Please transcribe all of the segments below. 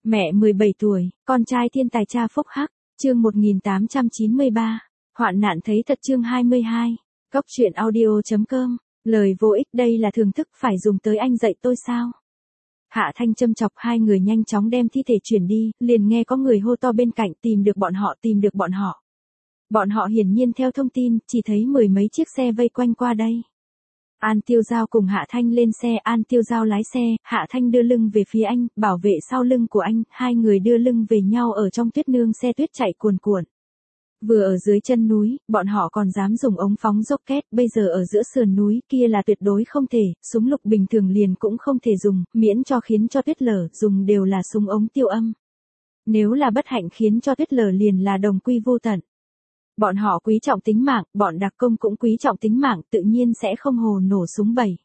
Mẹ 17 tuổi, con trai thiên tài cha phúc hắc, chương 1893, hoạn nạn thấy thật chương 22, Cóc truyện audio.com, lời vô ích đây là thưởng thức phải dùng tới anh dạy tôi sao? Hạ Thanh châm chọc hai người nhanh chóng đem thi thể chuyển đi, liền nghe có người hô to bên cạnh tìm được bọn họ. Bọn họ hiển nhiên theo thông tin, chỉ thấy mười mấy chiếc xe vây quanh qua đây. An Tiêu Giao cùng Hạ Thanh lên xe, An Tiêu Giao lái xe, Hạ Thanh đưa lưng về phía anh, bảo vệ sau lưng của anh, hai người đưa lưng về nhau ở trong tuyết nương xe tuyết chạy cuồn cuộn. Vừa ở dưới chân núi, bọn họ còn dám dùng ống phóng rocket, bây giờ ở giữa sườn núi kia là tuyệt đối không thể, súng lục bình thường liền cũng không thể dùng, miễn cho khiến cho tuyết lở, dùng đều là súng ống tiêu âm. Nếu là bất hạnh khiến cho tuyết lở liền là đồng quy vô tận. Bọn họ quý trọng tính mạng, bọn đặc công cũng quý trọng tính mạng, tự nhiên sẽ không hồ nổ súng bầy.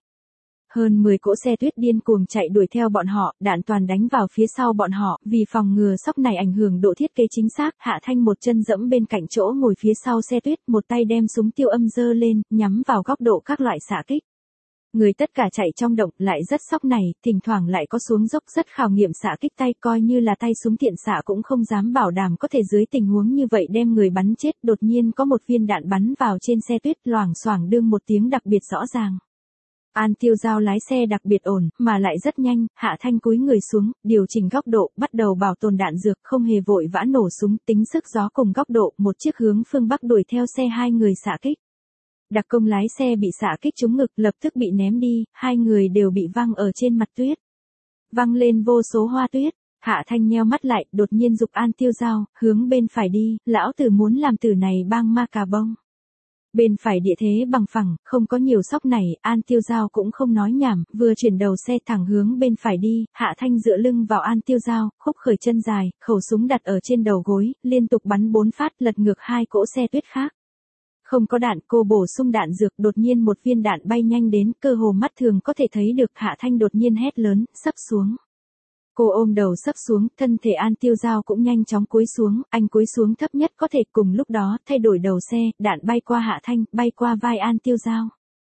Hơn 10 cỗ xe tuyết điên cuồng chạy đuổi theo bọn họ, đạn toàn đánh vào phía sau bọn họ, vì phòng ngừa sóc này ảnh hưởng độ thiết kế chính xác, Hạ Thanh một chân dẫm bên cạnh chỗ ngồi phía sau xe tuyết, một tay đem súng tiêu âm giơ lên, nhắm vào góc độ các loại xạ kích. Người tất cả chạy trong động, lại rất sóc này, thỉnh thoảng lại có xuống dốc rất khảo nghiệm xạ kích tay, coi như là tay súng tiện xạ cũng không dám bảo đảm có thể dưới tình huống như vậy đem người bắn chết, đột nhiên có một viên đạn bắn vào trên xe tuyết, loảng xoảng đương một tiếng đặc biệt rõ ràng. An Tiêu Giao lái xe đặc biệt ổn, mà lại rất nhanh, Hạ Thanh cúi người xuống, điều chỉnh góc độ, bắt đầu bảo tồn đạn dược, không hề vội vã nổ súng, tính sức gió cùng góc độ, một chiếc hướng phương Bắc đuổi theo xe hai người xạ kích. Đặc công lái xe bị xạ kích trúng ngực, lập tức bị ném đi, hai người đều bị văng ở trên mặt tuyết. Văng lên vô số hoa tuyết, Hạ Thanh nheo mắt lại, đột nhiên giục An Tiêu Giao, hướng bên phải đi, lão tử muốn làm tử này bang ma cà bông. Bên phải địa thế bằng phẳng, không có nhiều sóc này, An Tiêu Giao cũng không nói nhảm, vừa chuyển đầu xe thẳng hướng bên phải đi, Hạ Thanh dựa lưng vào An Tiêu Giao, khúc khởi chân dài, khẩu súng đặt ở trên đầu gối, liên tục bắn 4 phát, lật ngược hai cỗ xe tuyết khác. Không có đạn, cô bổ sung đạn dược, đột nhiên một viên đạn bay nhanh đến, cơ hồ mắt thường có thể thấy được, Hạ Thanh đột nhiên hét lớn, sấp xuống. Cô ôm đầu sấp xuống, thân thể An Tiêu Giao cũng nhanh chóng cúi xuống, anh cúi xuống thấp nhất có thể, cùng lúc đó, thay đổi đầu xe, đạn bay qua Hạ Thanh, bay qua vai An Tiêu Giao.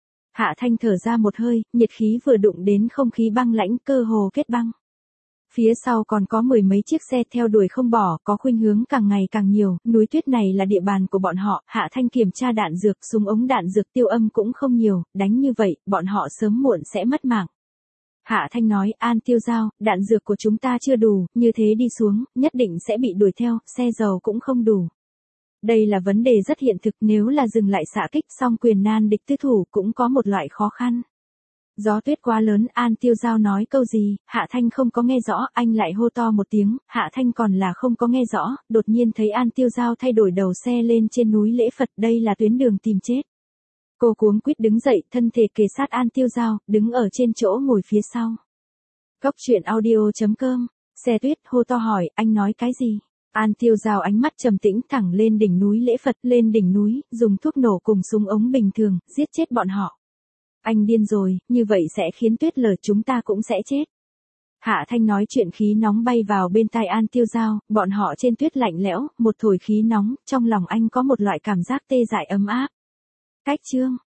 Hạ Thanh thở ra một hơi, nhiệt khí vừa đụng đến không khí băng lãnh, cơ hồ kết băng. Phía sau còn có mười mấy chiếc xe theo đuổi không bỏ, có khuynh hướng càng ngày càng nhiều, núi tuyết này là địa bàn của bọn họ, Hạ Thanh kiểm tra đạn dược, súng ống đạn dược tiêu âm cũng không nhiều, đánh như vậy, bọn họ sớm muộn sẽ mất mạng. Hạ Thanh nói, An Tiêu Giao, đạn dược của chúng ta chưa đủ, như thế đi xuống, nhất định sẽ bị đuổi theo, xe dầu cũng không đủ. Đây là vấn đề rất hiện thực, nếu là dừng lại xạ kích xong quyền nan địch tứ thủ cũng có một loại khó khăn. Gió tuyết quá lớn, An Tiêu Giao nói câu gì, Hạ Thanh không có nghe rõ, anh lại hô to một tiếng, Hạ Thanh còn là không có nghe rõ, đột nhiên thấy An Tiêu Giao thay đổi đầu xe lên trên núi Lễ Phật, đây là tuyến đường tìm chết. Cô cuống quýt đứng dậy, thân thể kề sát An Tiêu Giao, đứng ở trên chỗ ngồi phía sau. Cóc truyện audio.com, xe tuyết hô to hỏi, anh nói cái gì? An Tiêu Giao ánh mắt trầm tĩnh thẳng lên đỉnh núi Lễ Phật, lên đỉnh núi, dùng thuốc nổ cùng súng ống bình thường, giết chết bọn họ. Anh điên rồi, như vậy sẽ khiến tuyết lở, chúng ta cũng sẽ chết. Hạ Thanh nói chuyện khí nóng bay vào bên tai An Tiêu Giao, bọn họ trên tuyết lạnh lẽo, một thổi khí nóng, trong lòng anh có một loại cảm giác tê dại ấm áp. Cách chương